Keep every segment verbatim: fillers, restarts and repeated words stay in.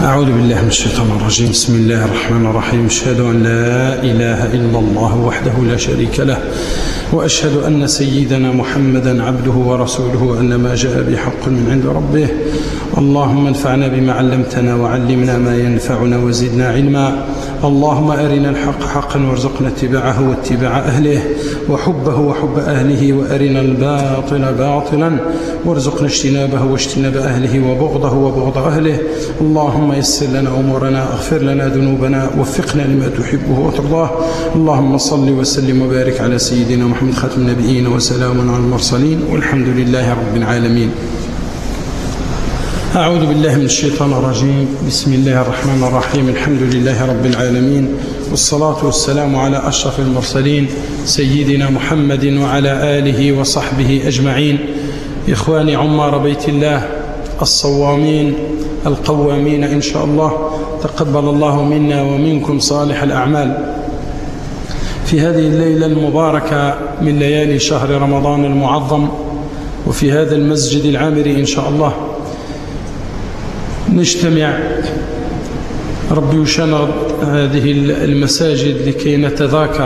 أعوذ بالله من الشيطان الرجيم. بسم الله الرحمن الرحيم. أشهد أن لا إله إلا الله وحده لا شريك له، وأشهد أن سيدنا محمدا عبده ورسوله، وأن ما جاء بحق من عند ربه. اللهم انفعنا بما علمتنا وعلمنا ما ينفعنا وزدنا علما. اللهم أرنا الحق حقا وارزقنا اتباعه واتباع أهله وحبه وحب أهله، وأرنا الباطل باطلا وارزقنا اجتنابه واجتناب أهله، وبغضه وبغض أهله. اللهم يسر لنا أمورنا، اغفر لنا ذنوبنا، وفقنا لما تحبه وترضاه. اللهم صل وسلم وبارك على سيدنا محمد خاتم النبيين، وسلام على المرسلين، والحمد لله رب العالمين. أعوذ بالله من الشيطان الرجيم. بسم الله الرحمن الرحيم. الحمد لله رب العالمين، والصلاة والسلام على أشرف المرسلين سيدنا محمد وعلى آله وصحبه أجمعين. إخواني عمار بيت الله الصوامين القوامين إن شاء الله، تقبل الله منا ومنكم صالح الأعمال. في هذه الليلة المباركة من ليالي شهر رمضان المعظم، وفي هذا المسجد العامر إن شاء الله نجتمع، ربي يشنغ هذه المساجد لكي نتذاكر.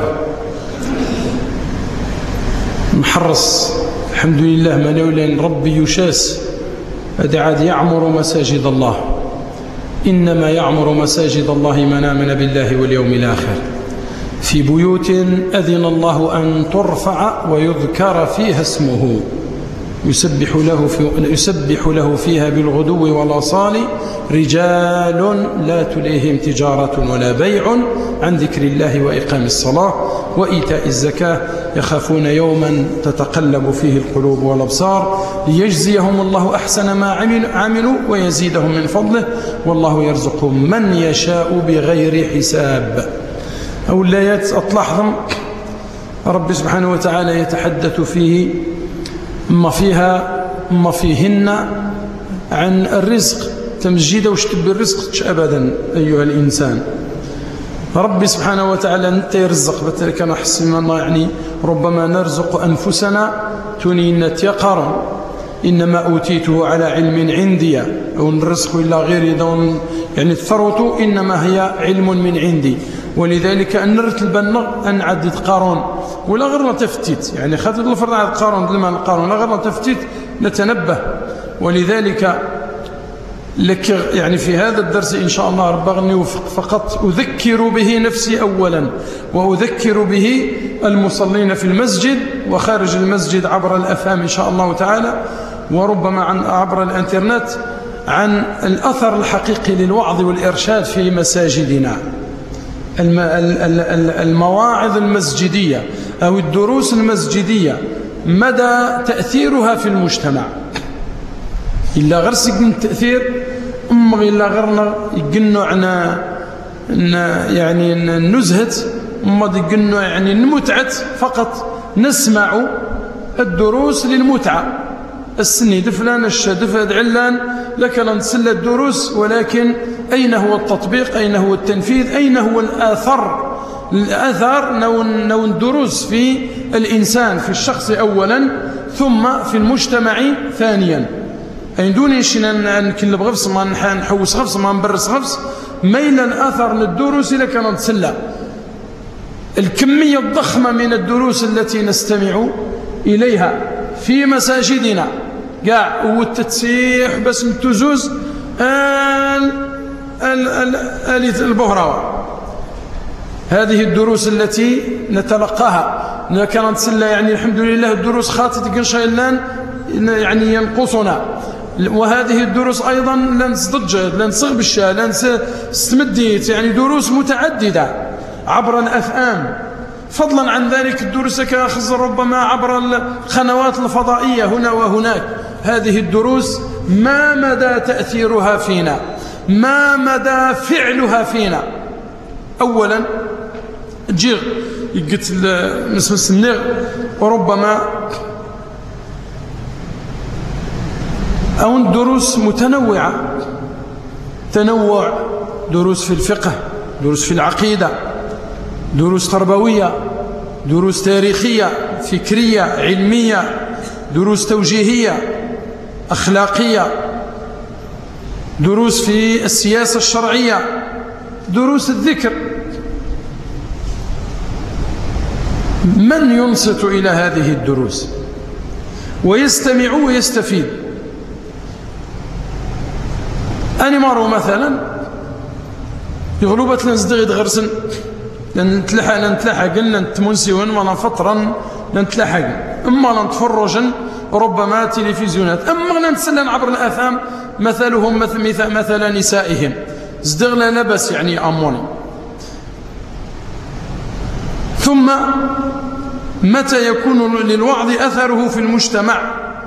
محرص الحمد لله منولين ربي يشاس هذا عاد يعمر مساجد الله. إنما يعمر مساجد الله من آمن بالله واليوم الآخر، في بيوت أذن الله أن ترفع ويذكر فيها اسمه، يسبح له, في يسبح له فيها بالغدو والآصال رجال لا تليهم تجارة ولا بيع عن ذكر الله وإقام الصلاة وإيتاء الزكاة، يخافون يوما تتقلب فيه القلوب والأبصار، ليجزيهم الله أحسن ما عملوا ويزيدهم من فضله، والله يرزق من يشاء بغير حساب. أو الآيات أطلعهم رب سبحانه وتعالى يتحدث فيه ما فيها ما فيهن عن الرزق، تمجيد وشتب الرزق أبدا أيها الإنسان. ربي سبحانه وتعالى أنت يرزق بتلك نحسن الله، يعني ربما نرزق أنفسنا تنينت يقرا، إنما أوتيته على علم عندي، أو الرزق إلا غير دون، يعني الثروة إنما هي علم من عندي. ولذلك أن نرتب أن عدد قارون ولا غير تفتيت، يعني خذ الفرض عدد قارون لما قارون لا غير تفتيت نتنبه. ولذلك لك يعني في هذا الدرس إن شاء الله ربغني وفق فقط أذكر به نفسي أولا، وأذكر به المصلين في المسجد وخارج المسجد عبر الأفهام إن شاء الله تعالى، وربما عن عبر الانترنت، عن الأثر الحقيقي للوعظ والإرشاد في مساجدنا. المواعظ المسجدية أو الدروس المسجدية مدى تأثيرها في المجتمع. إلا غير سجن التأثير أم إلا غيرنا يقنوا عنا يعني نزهت أم يقنوا يعني المتعة فقط، نسمع الدروس للمتعة. السنيد فلان الشدف علان لك نسل الدروس، ولكن أين هو التطبيق؟ أين هو التنفيذ؟ أين هو الآثر؟ الآثار نو الدروس في الإنسان، في الشخص أولا، ثم في المجتمع ثانيا. أين دوني شنا نكلب غفص ما نحوس غفص ما نبرس غفص، ميلا أثر للدروس إذا كانت تسلى. الكمية الضخمة من الدروس التي نستمع إليها في مساجدنا قاع والتتسيح بس متزوز البهراوة، هذه الدروس التي نتلقاها كانت سلة، يعني الحمد لله الدروس خاطت قنشيلان يعني ينقصنا، وهذه الدروس أيضا لن تصدجد لن تصغبش لن استمديت، يعني دروس متعددة عبر الأفهام. فضلا عن ذلك الدروس كأخذ ربما عبر القنوات الفضائية هنا وهناك. هذه الدروس ما مدى تأثيرها فينا، ما مدى فعلها فينا. أولا جيغ يقت مسمس النغ، وربما أو دروس متنوعة، تنوع دروس في الفقه، دروس في العقيدة، دروس تربوية، دروس تاريخية فكرية علمية، دروس توجيهية أخلاقية، دروس في السياسة الشرعية، دروس الذكر. من ينصت إلى هذه الدروس ويستمع ويستفيد؟ أنا مرة مثلا يغلبت لنزدغ يدغرسن لنتلحق لنتلحق لنتمنسيون ولا فترا لنتلحق إما لنتفرجن ربما تلفزيونات، أما لنتسلن عبر الآثام مثلهم مثل, مثل نسائهم زدغ لا لبس يعني أموني. ثم متى يكون للوعظ أثره في المجتمع؟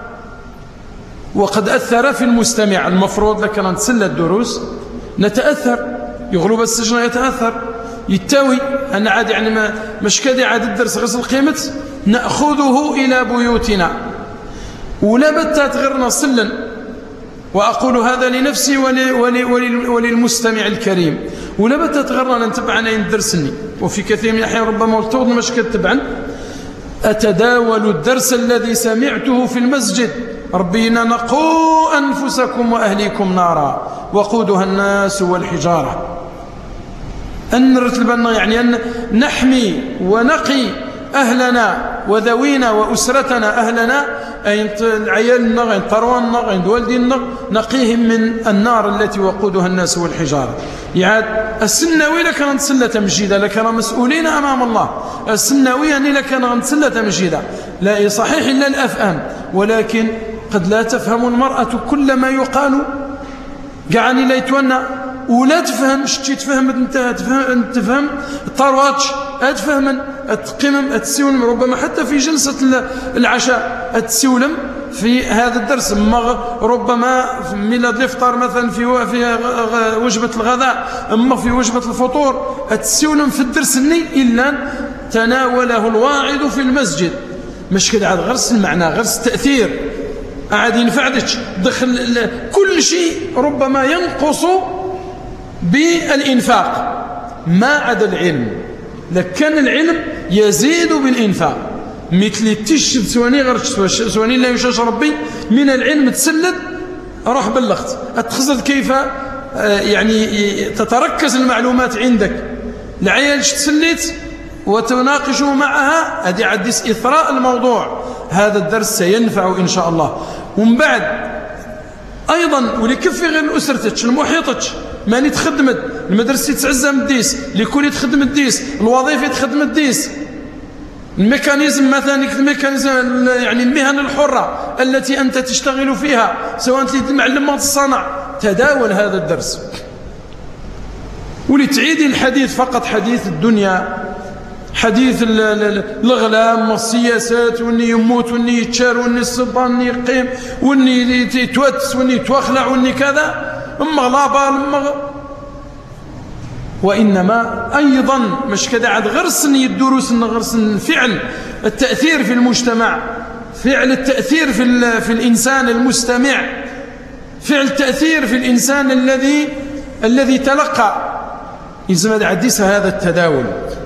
وقد أثر في المستمع. المفروض لك أن نتسلى الدروس نتأثر، يغلب السجن يتأثر يتاوي أنا عاد يعني ما مش كذا عاد الدرس غسل قيمة نأخذه إلى بيوتنا ولا بتات غيرنا صلا. وأقول هذا لنفسي ولي ولي ولي وللمستمع الكريم، ولا بتات غيرنا نتبعنا يندرسني. وفي كثير من الأحيان ربما ارتوض مش كتبعا أتداول الدرس الذي سمعته في المسجد. ربنا نقوا أنفسكم وأهليكم نارا وقودها الناس والحجارة. أن نرتبنا يعني أن نحمي ونقي أهلنا وذوينا وأسرتنا. أهلنا أي عيالنا أي طرواننا أي والدينا نقيهم من النار التي وقودها الناس والحجارة. يعني السنوي لكان نتسلى تمجيدا لكان مسؤولين أمام الله. السنوي يعني لكان نتسلى تمجيدا لا صحيح إلا الأفهام، ولكن قد لا تفهم المرأة كل ما يقال. قعني لا يتونى ولا تفهم شتي تفهم انت تفهم تفهم الطرواتش اتفهم التقيم التسولم ربما حتى في جلسة العشاء التسولم في هذا الدرس. ربما في ميلاد الافطار مثلا في في وجبة الغداء، اما في وجبة الفطور التسولم في الدرس الني الا تناوله الواعظ في المسجد. مش كده عاد غرس المعنى غرس التأثير عاد ينفعك دخل كل شيء ربما ينقص بالإنفاق ما عدا العلم. لكن العلم يزيد بالإنفاق مثل التشد سواني غير سواني لا يشاش ربي من العلم تسلد روح بلغت أتخزد كيف يعني تتركز المعلومات عندك. العيال تسليت وتناقشوا معها هذه عدس إثراء الموضوع. هذا الدرس سينفع إن شاء الله. ومن بعد أيضا ولكفي غير أسرتك المحيطك ماني تخدمت المدرسة تعزم الديس لكل تخدم الديس الوظيفة تخدم الديس الميكانيزم مثلا الميكانيزم يعني المهن الحرة التي أنت تشتغل فيها سواء أنت معلم الصنع. تداول هذا الدرس ولتعيد الحديث فقط حديث الدنيا، حديث الغلام والسياسات واني يموت واني يتشار واني السلطان واني يقيم واني يتوتس واني يتوخلع واني كذا اما غلابة اما. وإنما أيضا مش كذا عاد غرسن الدروس غرسن فعل التأثير في المجتمع، فعل التأثير في, في الإنسان المستمع، فعل التأثير في الإنسان الذي الذي تلقى. إذا عديس هذا التداول.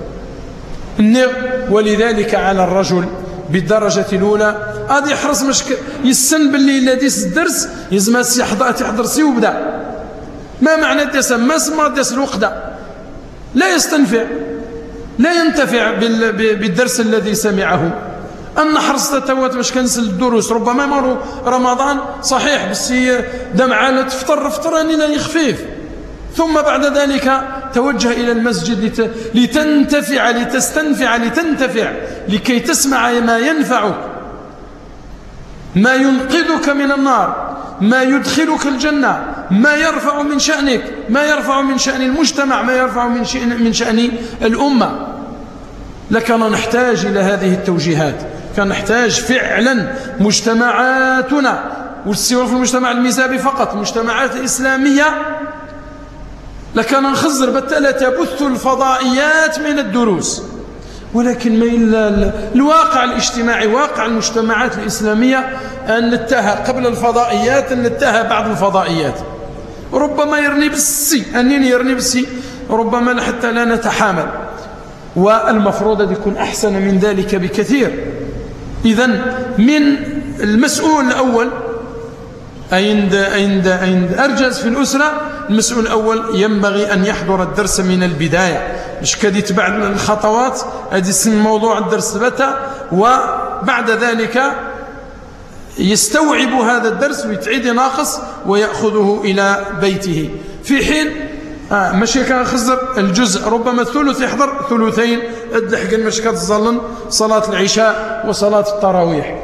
ولذلك على الرجل بالدرجة الأولى هذا يحرص مش يسن باللي الذي الدرس يزم يحضر سي وبدا. ما معنى الدرس؟ ما اسمه الدرس الوقت لا يستنفع لا ينتفع بالدرس الذي سمعه. أن حرصت توات مش كنسل الدروس ربما مروا رمضان صحيح بس دمعة تفطر فطراني لا يخفيف، ثم بعد ذلك توجه إلى المسجد لتنتفع لتستنفع لتنتفع لكي تسمع ما ينفعك، ما ينقذك من النار، ما يدخلك الجنة، ما يرفع من شأنك، ما يرفع من شأن المجتمع، ما يرفع من شأن, من شأن الأمة. لكن نحتاج إلى هذه التوجيهات. كان نحتاج فعلا مجتمعاتنا والسيور في المجتمع الميزابي فقط المجتمعات الإسلامية لكان نخزر بالتالي تبث الفضائيات من الدروس. ولكن ما إلا الواقع الاجتماعي واقع المجتمعات الإسلامية أن نتهى قبل الفضائيات أن نتهى بعض الفضائيات ربما يرني بالسي أنني يرني بالسي ربما حتى لا نتحامل. والمفروض أن يكون أحسن من ذلك بكثير. إذن من المسؤول الأول عند عند عند أرجز في الأسرة، المسؤول الأول ينبغي أن يحضر الدرس من البداية، مش كده يتبع الخطوات هذه اسم موضوع الدرس بتا، وبعد ذلك يستوعب هذا الدرس ويتعيد ناقص ويأخذه إلى بيته، في حين آه ماشي كان خزر الجزء ربما الثلث يحضر ثلثين الدحق مش كتظلن صلاة العشاء وصلاة التراويح.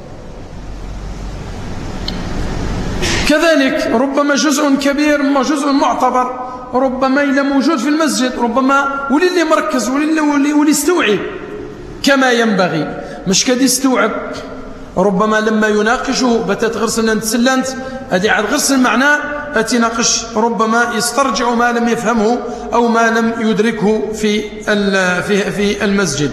كذلك ربما جزء كبير ما جزء معتبر ربما إلا موجود في المسجد، ربما ولي اللي مركز ولي اللي يستوعب كما ينبغي، مش كد يستوعب ربما لما يناقشه بتات غرسل نتسلنت هذه عاد غرسل معناه أتناقش ربما يسترجع ما لم يفهمه أو ما لم يدركه في في في المسجد.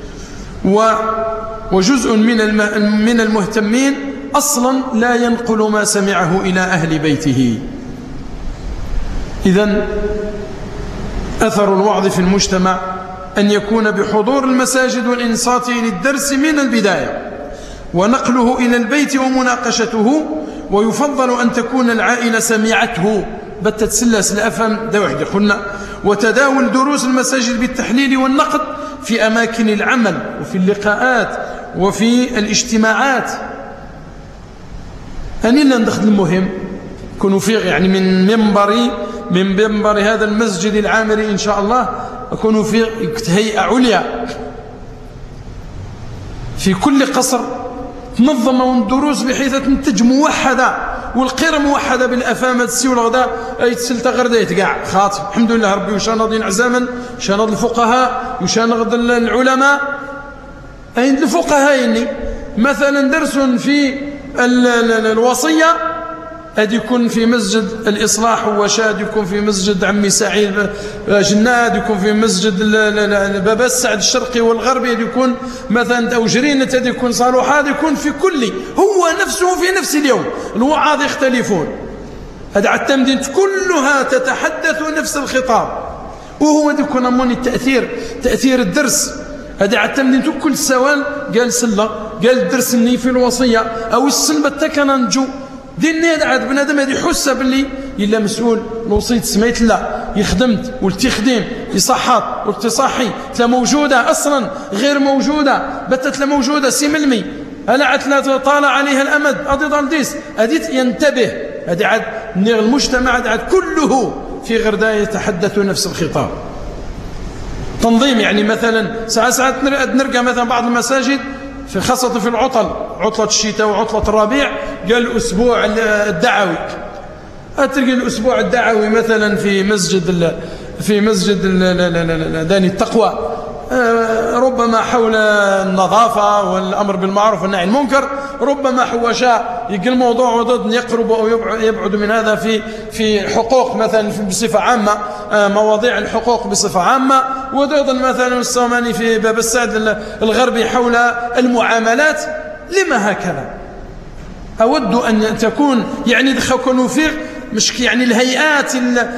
وجزء من من المهتمين أصلا لا ينقل ما سمعه إلى أهل بيته. إذن أثر الوعظ في المجتمع أن يكون بحضور المساجد والإنصات للدرس من البداية ونقله إلى البيت ومناقشته، ويفضل أن تكون العائلة سمعته بتتسلس الأفهم ده وحده قلنا، وتداول دروس المساجد بالتحليل والنقد في أماكن العمل وفي اللقاءات وفي الاجتماعات. أني لا ندخل المهم كونوا فيه يعني من منبري من منبر هذا المسجد العامري إن شاء الله أكونوا فيه هيئة عليا في كل قصر تنظم الدروس بحيث تنتج موحدة والقرى موحدة بالأفامة تسي والغداء أي تسلت غرديت كاع خاطر الحمد لله ربي وشانض عزاما شانض الفقهاء وشانض العلماء. أين الفقهاء يعني مثلا درس في الوصية أد يكون في مسجد الإصلاح وشاد، يكون في مسجد عمي سعيد جناد، يكون في مسجد باب السعد الشرقي والغربي، يكون مثلا أو جرينة أد يكون صالح، هذا يكون في كل هو نفسه في نفس اليوم. الوعاظ يختلفون، هذا التمدين كلها تتحدث نفس الخطاب، وهو يكون أموني التأثير تأثير الدرس. هذا التمدين كل سوال قال سلة قال الدرس الني في الوصية أو السلبة تكنا نجو دين نيد عاد بنادم هذه حسه باللي الا مسؤول الوصيت سميت لا يخدمت والتخديم يصحات والتصحي تلا موجوده اصلا غير موجوده بتت لا موجوده سي ملمي هلا عاد طال عليها الامد ادي ضلديس اديت ينتبه هذه عاد المجتمع عاد كله في غرداء يتحدث نفس الخطاب. تنظيم يعني مثلا ساعات ساعات نرجع مثلا بعض المساجد في خاصة في العطل عطلة الشتاء وعطلة الربيع قال الأسبوع الدعوي، أتلقى الأسبوع الدعوي مثلا في مسجد في مسجد داني التقوى ربما حول النظافة والأمر بالمعروف والنهي عن المنكر، ربما حوشاء يقل موضوع وضد يقرب أو يبعد من هذا في في حقوق مثلا بصفة عامة، مواضيع الحقوق بصفة عامة، وضد مثلا الصوماني في باب السعد الغربي حول المعاملات. لما هكذا؟ أود أن تكون يعني دخلوا فيه مش يعني الهيئات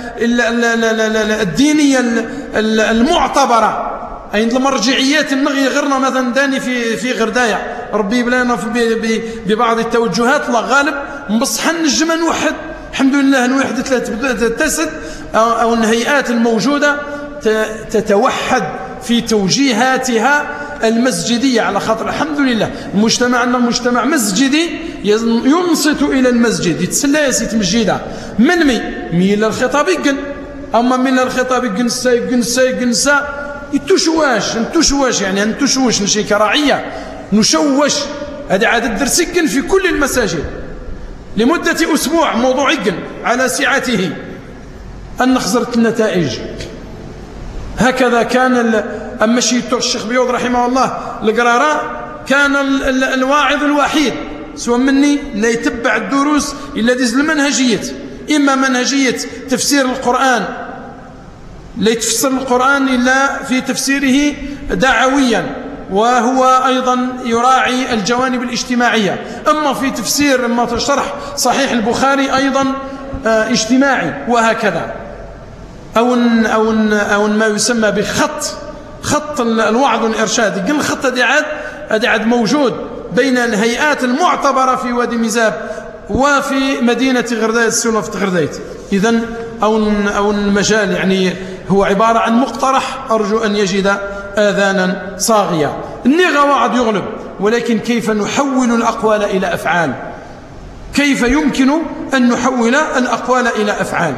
الدينية المعتبرة عند المرجعيات النغي غيرنا مثلا داني في في غردايا ربي بلانا ببعض التوجهات لا غالب مبصحن الجمع نوحد الحمد لله نوحد ثلاثة تسد أو الهيئات الموجودة تتوحد في توجيهاتها المسجدية، على خاطر الحمد لله المجتمع عندنا مجتمع مسجدي ينصت إلى المسجد يتسلى يسيت مسجدا من مي ميل الخطاب يقن أما من الخطاب يقن سا يقن سا يقن سا يتشواش نتشواش يعني نتشوش نشي كراعية نشوش. هذا عاد الدرس يقن في كل المساجد لمدة أسبوع موضوع يقن على سعته أن خزرت النتائج. هكذا كان أما شيء الشيخ بيوض رحمه الله القرارة كان الواعظ الوحيد سوى مني لا يتبع الدروس إلا ديز المنهجية، إما منهجية تفسير القرآن لا يتفسر القرآن إلا في تفسيره دعويا وهو أيضا يراعي الجوانب الاجتماعية، أما في تفسير أما شرح صحيح البخاري أيضا اجتماعي، وهكذا أو أو أو ما يسمى بخط خط الوعظ والإرشاد. يقول الخط هذا عاد هذا عاد موجود بين الهيئات المعتبرة في وادي ميزاب وفي مدينة غردايت سونفت غردايت. إذن أو أو المجال يعني هو عبارة عن مقترح، أرجو أن يجد آذانا صاغية. النغة واعد يغلب، ولكن كيف نحول الأقوال إلى أفعال؟ كيف يمكن أن نحول الأقوال إلى أفعال؟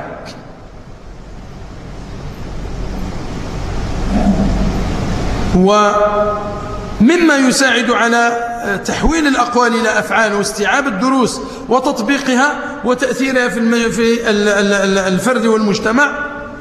ومما يساعد على تحويل الأقوال إلى أفعال واستيعاب الدروس وتطبيقها وتأثيرها في الفرد والمجتمع،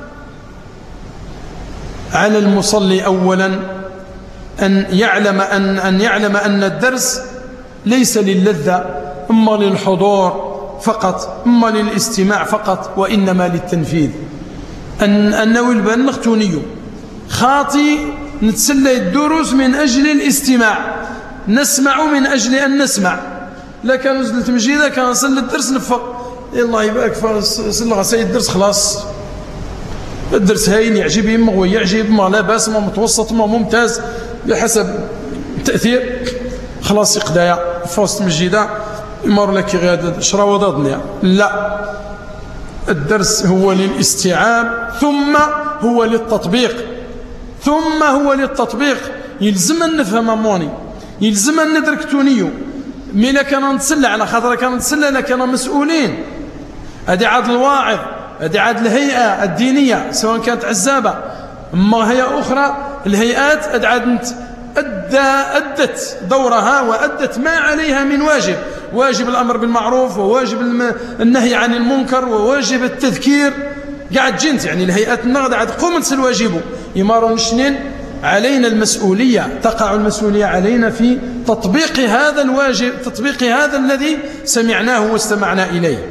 على المصلي أولا أن يعلم أن أن يعلم أن الدرس ليس للذة إما للحضور فقط، إما للاستماع فقط، وإنما للتنفيذ. أن أنه البن نختوني خاطي نتسلى الدروس من أجل الاستماع، نسمع من أجل أن نسمع. لا كان نزلت مجيدة كان نصل الدرس نفق الله يبارك فصل سيد الدرس خلاص، الدرس هاين يعجب يما هو يعجب ما لا باس ما متوسط ما ممتاز بحسب التأثير خلاص يقدايا فوسط مجيدة يمر لك غادة شراوة ضدنيا. لا، الدرس هو للاستيعاب ثم هو للتطبيق، ثم هو للتطبيق. يلزم أن نفهم موني، يلزم أن ندرك تونيو مين كان نتسلى على خاطر كان نتسلى لكن مسؤولين. هذه عاد الواعظ، هذه عاد الهيئة الدينية سواء كانت عزابة أما هيئة أخرى، الهيئات أدعد أدى أدت دورها وأدت ما عليها من واجب، واجب الأمر بالمعروف وواجب النهي عن المنكر وواجب التذكير. قاعد جنت يعني الهيئات النغض عاد قومت الواجب يمارون شنين علينا المسؤولية، تقع المسؤولية علينا في تطبيق هذا الواجب، تطبيق هذا الذي سمعناه واستمعنا إليه.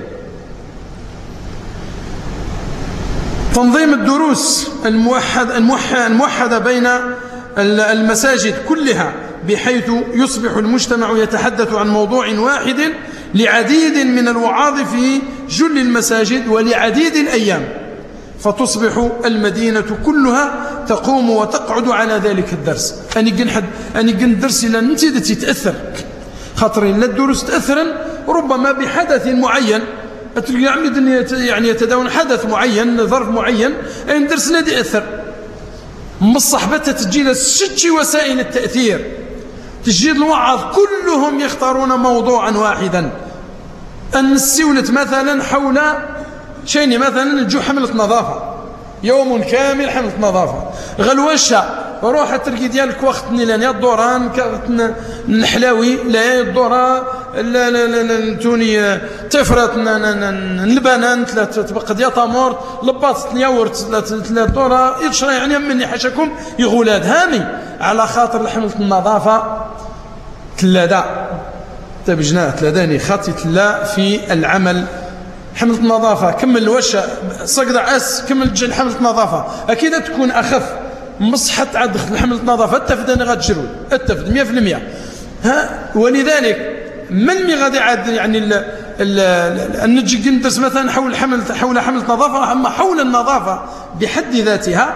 تنظيم الدروس الموحد الموحدة بين المساجد كلها بحيث يصبح المجتمع يتحدث عن موضوع واحد لعديد من الوعاظ في جل المساجد ولعديد الأيام، فتصبح المدينة كلها تقوم وتقعد على ذلك الدرس. أني قنحد أني قن درس إلى نتيجة تتأثر خاطرين لا الدروس تأثرا ربما بحدث معين يعني يتداول حدث معين ظرف معين أن درس لا يأثر مصحبتها تجي ست وسائل التأثير، تجي الوعظ كلهم يختارون موضوعا واحدا. أن السولة مثلا حول شيني مثلا نجو حملة نظافة، يوم كامل حملة نظافة، غلوشة روح تركي ديالك وقت لان الدوران الحلاوي لا الدورة لا لا لا توني تفرط البنان تبقى ديال تامور لباط ياورت لا الدورة يشرى يعني مني حاشاكم يغولاد هامي على خاطر حملة النظافة تلادا تبجنا تلاداني خاطي تلا في العمل. حملة النظافة كمل الوشة صقد عس كمل جل حملة النظافة أكيد تكون أخف مصحة عاد حملة النظافة التفد أنا غاد جرود التفد مية في المية ها. ولذلك من مي غادي عاد يعني النجي ندرس مثلا حول حمل حول حملة نظافة، أما حول النظافة بحد ذاتها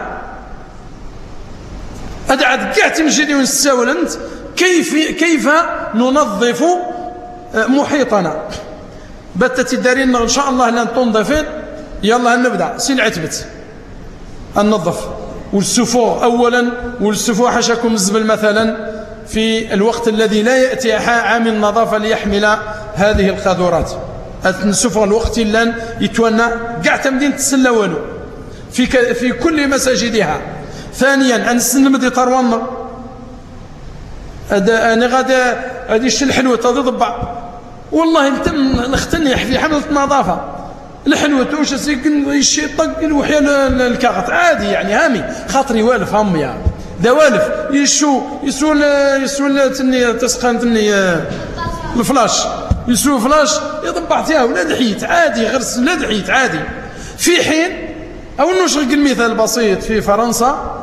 أدعد كاع تمشي ونستاول أنت كيف كيف ننظف محيطنا. بتت الدارين إن شاء الله لن تنظفين يلا نبدأ سين عتبت النظف والسفو أولا، والسفو حشاكم الزبل مثلا في الوقت الذي لا يأتي عامل النظافة ليحمل هذه القاذورات. السفو الوقت لن يتونى قاع تمدين تسلى والو في في كل مساجدها. ثانيا أن السنمدي طروان أنا غادا هذه الشيء الحلوة تضبع والله انت نختني في حملة النظافة الحلوة توش سيكن الشيء طق الوحيا الكاغط عادي يعني هامي خاطري والف هم يعني ذا والف يشو يسول يسول تني تسخن تني الفلاش يسول فلاش يضبع فيها ولا دحيت عادي غرس لا دحيت عادي. في حين أو نشرق المثال بسيط في فرنسا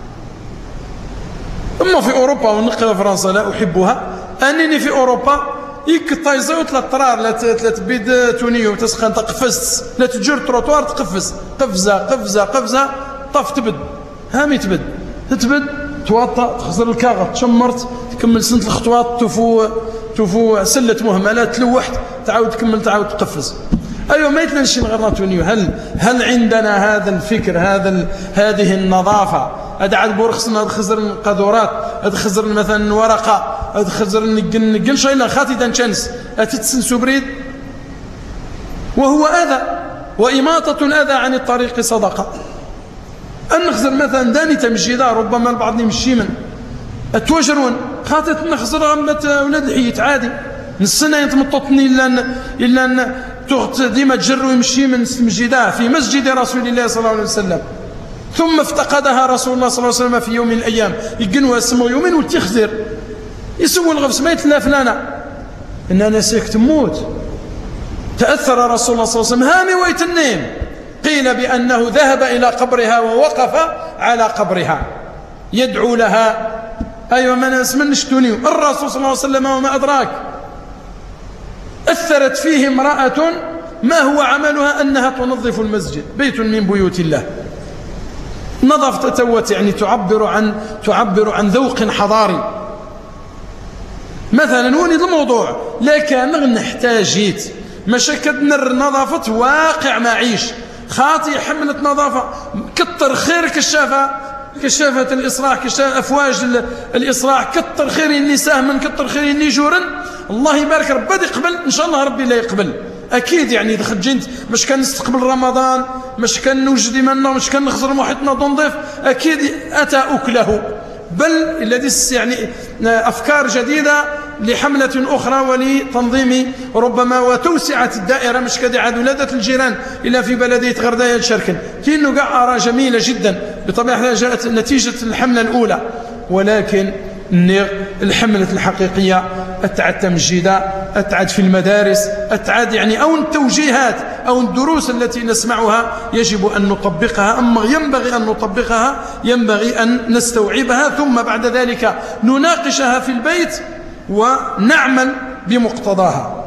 أما في أوروبا ونقل فرنسا لا أحبها أنني في أوروبا يكطايزو ثلاث طرار لا ثلاث بيد تونيو تسخن تقفز لا تجر تروطوار تقفز قفزه قفزه قفزه طف تبد هامي تبد تتبد توطى تخزر الكاغط تشمرت تكمل سنه الخطوات تفو توفوا سلة مهملات تلوحت تعاود تكمل تعاود تقفز. أيوة ما يتلنش نغراتوني. هل هل عندنا هذا الفكر هذا هذه النظافة؟ أدعد بورخصنا خزر القذورات أدخزر مثلا ورقة أدخزر نقل نقل شيء لا خاطي دانشانس أتتسنسو بريد. وهو أذى وإماطة الأذى عن الطريق صدقة. أن نخزر مثلا داني تمشيدا ربما البعض يمشي من أتوجرون خاطت نخزر غمة ولاد الحيت عادي نسنا يتمططني إلا إلا أن تغت ديما تجر ويمشي من مسجدا في مسجد رسول الله صلى الله عليه وسلم. ثم افتقدها رسول الله صلى الله عليه وسلم في يوم من الأيام يقنوا اسمه يومين وتخزر يسوي الغفص ما يتلا فلانا إن أنا سيك تموت. تأثر رسول الله صلى الله عليه وسلم هامي ويتنين. قيل بأنه ذهب إلى قبرها ووقف على قبرها يدعو لها. أيوة من اسم نشتوني الرسول صلى الله عليه وسلم وما أدراك. أثرت فيه امرأة ما هو عملها أنها تنظف المسجد بيت من بيوت الله. نظف تتوت يعني تعبر عن تعبر عن ذوق حضاري مثلا. وني الموضوع لكن نحتاجيت مشكدنا النظافة واقع معيش خاطي حملت نظافة كتر خير كشافة كشافة الإصلاح كشافة أفواج الإصلاح كتر خير النساء من كتر خير النجورا. الله يبارك ربي يقبل إن شاء الله ربي لا يقبل أكيد يعني دخل جنت مش كان نستقبل رمضان مش كان نوجد منا مش كان نخزر محيطنا تنظيف أكيد أتى أكله. بل الذي يعني أفكار جديدة لحملة أخرى ولتنظيم ربما وتوسعة الدائرة مش كده عاد ولادة الجيران إلا في بلدية غرداية شركن كأنه قاع أرى جميلة جدا. بطبيعة جاءت نتيجة الحملة الأولى ولكن الحملة الحقيقية أتعد تمجيدا أتعد في المدارس أتعد يعني أو التوجيهات أو الدروس التي نسمعها يجب أن نطبقها. أما ينبغي أن نطبقها ينبغي أن نستوعبها ثم بعد ذلك نناقشها في البيت ونعمل بمقتضاها.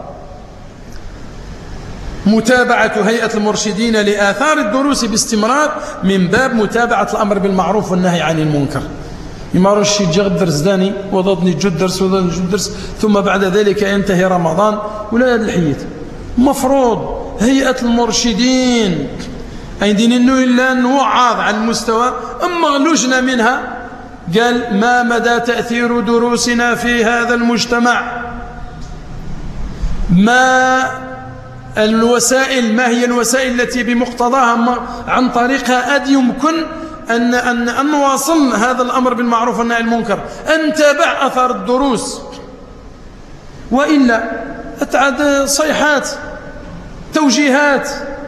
متابعة هيئة المرشدين لآثار الدروس باستمرار من باب متابعة الأمر بالمعروف والنهي عن المنكر. يمارش يجي الدرس داني وضضني جد درس وضضني جد درس ثم بعد ذلك ينتهي رمضان ولا الحيط. مفروض هيئة المرشدين عندنا إنه إلا نوعظ على المستوى. أما لجنة منها قال ما مدى تأثير دروسنا في هذا المجتمع ما الوسائل ما هي الوسائل التي بمقتضاها عن طريقها أد يمكن أن, أن, أن نواصل هذا الأمر بالمعروف والنهي عن المنكر أن تابع أثار الدروس. وإلا أتعد صيحات توجيهات.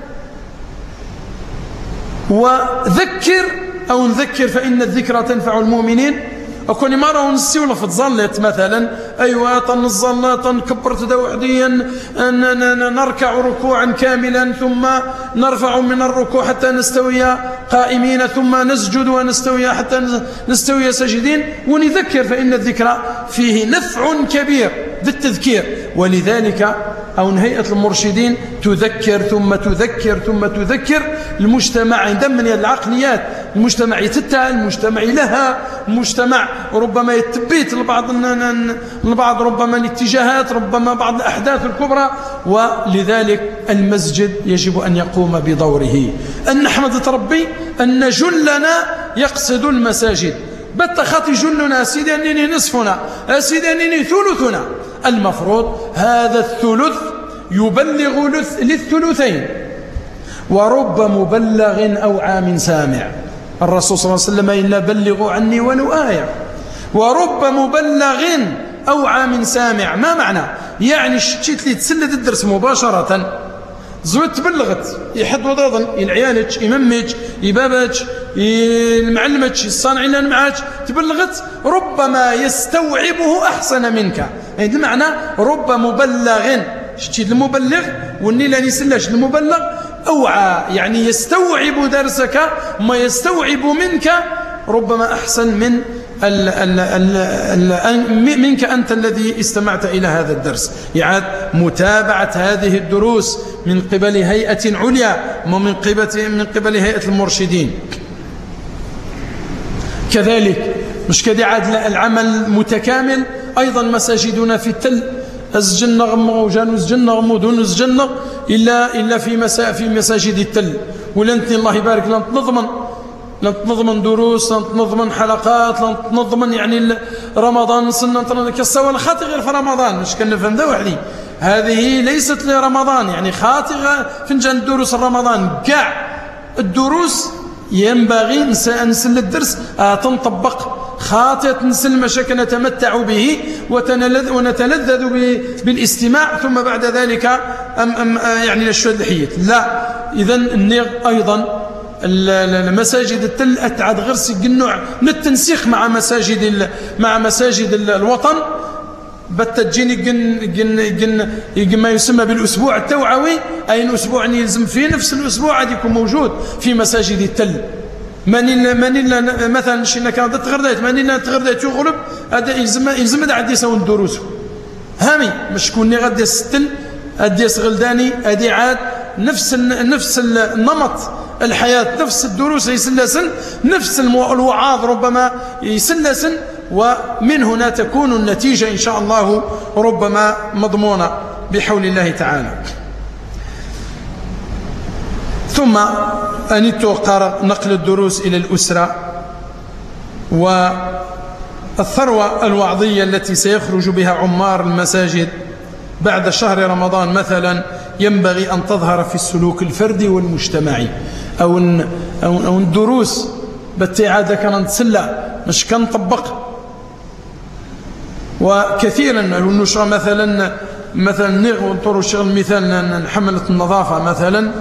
وذكر أو نذكر فإن الذكرى تنفع المؤمنين. أكون مرة ونسيو لفت ظلت مثلا أيوة تنظلنا تنكبر تدوحديا نركع ركوعا كاملا ثم نرفع من الركوع حتى نستوي قائمين ثم نسجد ونستوي حتى نستوي ساجدين. ونذكر فإن الذكرى فيه نفع كبير بالتذكير. ولذلك أو هيئة المرشدين تذكر ثم تذكر ثم تذكر المجتمع عندما من العقليات المجتمع يتتع المجتمع لها المجتمع ربما يتبيت لبعض البعض ربما الاتجاهات ربما بعض الأحداث الكبرى. ولذلك المسجد يجب أن يقوم بدوره. أن نحمد ربي أن جلنا يقصد المساجد بتخط جلنا سيدي أنني نصفنا سيدي أنني ثلثنا. المفروض هذا الثلث يبلغ للثلثين ورب مبلغ أو عام سامع. الرسول صلى الله عليه وسلم إلا بلغوا عني ولو آية. ورب مبلغ أو عام سامع ما معنى؟ يعني شتيت لي تسلد الدرس مباشرة زوت تبلغت يحد وضاضا العيالك يممك يبابك المعلمك الصانعين معك تبلغت ربما يستوعبه أحسن منك. يعني المعنى رب مبلغ شتيت المبلغ والني لا يسلش المبلغ أوعى يعني يستوعب درسك ما يستوعب منك ربما أحسن من ال ال ال ال منك أنت الذي استمعت إلى هذا الدرس. يعني متابعة هذه الدروس من قبل هيئة عليا ومن قبل من قبل هيئة المرشدين. كذلك مش كده عاد العمل متكامل. أيضا مساجدنا في التل الزجن غمغ وجان الزجن غمودون الزجن إلا إلا في مسا في مساجد التل. ولنتي الله يبارك لن تنظمن لن تنظمن دروس، لن تنظمن حلقات، لن تنظمن يعني رمضان سنة كالسوى خاطئ غير في رمضان. مش كنفهم ذا وحدي، هذه ليست لرمضان، يعني خاطئ فنجان الدروس رمضان كاع الدروس ينبغي نسل الدرس تنطبق خاطئة نسل مشاكل نتمتع به ونتلذذ بالاستماع، ثم بعد ذلك أم أم يعني نشهد الحيات. لا، إذن النيغ أيضا المساجد التل أتعد غرس النوع نتنسيق مع مساجد مع مساجد الوطن، بتجيني جن جن جن جن ما يسمى بالأسبوع التوعوي، أي الأسبوع أن يلزم فيه نفس الأسبوع عاد يكون موجود في مساجد التل. من من مثلا شينا كانت تغردات من تغردات يغلب هذا يلزم يلزم هذا عاد يسوي الدروس هامي مش كوني غادي الستل هادي غلداني هادي عاد نفس نفس النمط الحياة، نفس الدروس يسلسل، نفس الوعاظ ربما يسلسل، ومن هنا تكون النتيجة إن شاء الله ربما مضمونة بحول الله تعالى. ثم أن توقر نقل الدروس إلى الأسرة، والثروة الوعظية التي سيخرج بها عمار المساجد بعد شهر رمضان مثلا ينبغي أن تظهر في السلوك الفردي والمجتمعي، أو أو الدروس بالتعادة كان نتسلى مش كنطبق. وكثيرا النشرة مثلا مثلا نغطر الشغل مثال حملة النظافة مثلا،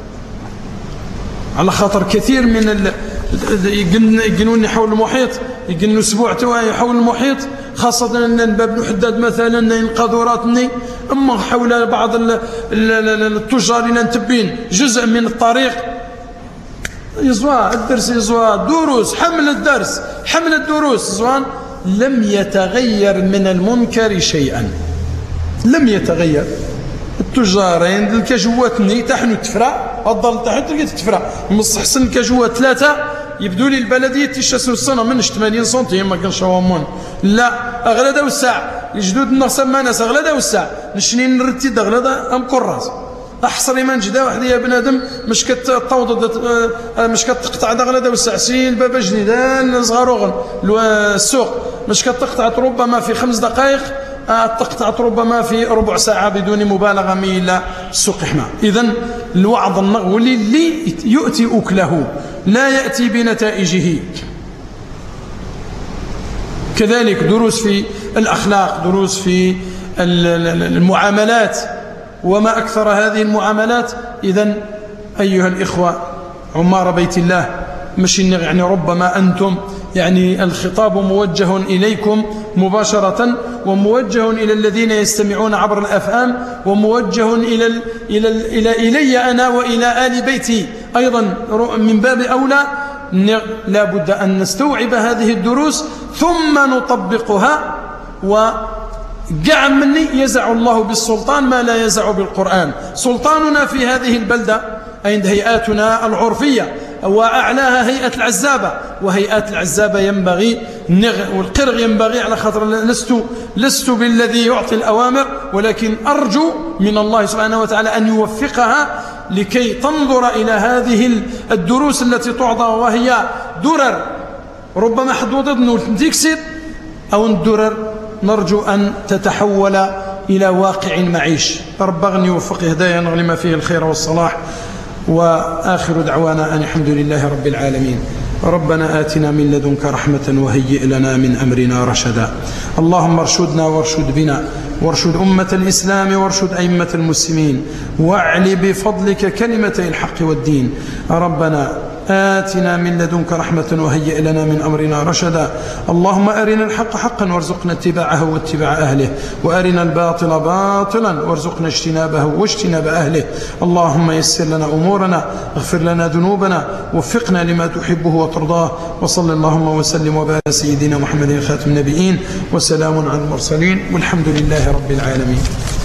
على خاطر كثير من يقنوني حول المحيط، يقنوا اسبوع توعي حول المحيط، خاصة أن باب الحداد مثلا ينقذوراتني، أما حول بعض التجار اللي نتبين جزء من الطريق يزوى الدرس، يزوى دروس، حمل الدرس، حمل الدروس زوان، لم يتغير من المنكر شيئا، لم يتغير. التجارين الكاجواتني تحنو تفرع الضل تحنو تلقى تفرع مستحسن الكاجوات ثلاثة يبدو لي البلدية تيشاسو السنة منش ثمانين سنتيم ما كانش هوامون، لا أغلى والساعة الجدود النقص ما ناس أغلى والساعة نشنين نرتي أغلى أم كراس أحصري من جدا واحد يا بنادم مش كتطوض مش كتقطع أغلى والساعة سين بابا جنيدان صغاروغن السوق مش كتقطع ربما في خمس دقائق، تقطعت ربما في ربع ساعة بدون مبالغة إلى السوق حما. إذن الوعظ النغولي اللي يؤتي أكله لا يأتي بنتائجه. كذلك دروس في الأخلاق، دروس في المعاملات، وما أكثر هذه المعاملات. إذن أيها الإخوة عمار بيت الله، مش يعني ربما أنتم يعني الخطاب موجه إليكم مباشرة، وموجه إلى الذين يستمعون عبر الأفهام، وموجه إلى ال إلى ال إلى إلي أنا وإلى آل بيتي أيضا من باب أولى. لا بد أن نستوعب هذه الدروس ثم نطبقها. وقع مني يزع الله بالسلطان ما لا يزع بالقرآن. سلطاننا في هذه البلدة عند هيئاتنا العرفية، وأعلاها هيئة العزابة، وهيئات العزابة ينبغي والقرغ ينبغي، على خاطر لست لست بالذي يعطي الأوامر، ولكن أرجو من الله سبحانه وتعالى أن يوفقها لكي تنظر إلى هذه الدروس التي تعطى، وهي درر ربما حدودة تكسد أو الدرر نرجو أن تتحول إلى واقع معيش. رب أغني يوفق هدايا لما فيه الخير والصلاح. وآخر دعوانا أن الحمد لله رب العالمين. ربنا آتنا من لدنك رحمة وهيئ لنا من أمرنا رشدا. اللهم ارشدنا وارشد بنا، وارشد أمة الإسلام، وارشد أئمة المسلمين، واعل بفضلك كلمتي الحق والدين. ربنا آتنا من لدنك رحمة وهيئ لنا من أمرنا رشدا. اللهم أرنا الحق حقا وارزقنا اتباعه واتباع أهله، وأرنا الباطل باطلا وارزقنا اجتنابه واجتناب أهله. اللهم يسر لنا أمورنا، اغفر لنا ذنوبنا، وفقنا لما تحبه وترضاه. وصل اللهم وسلم وبارك على سيدنا محمد خاتم النبيين، وسلام على المرسلين، والحمد لله رب العالمين.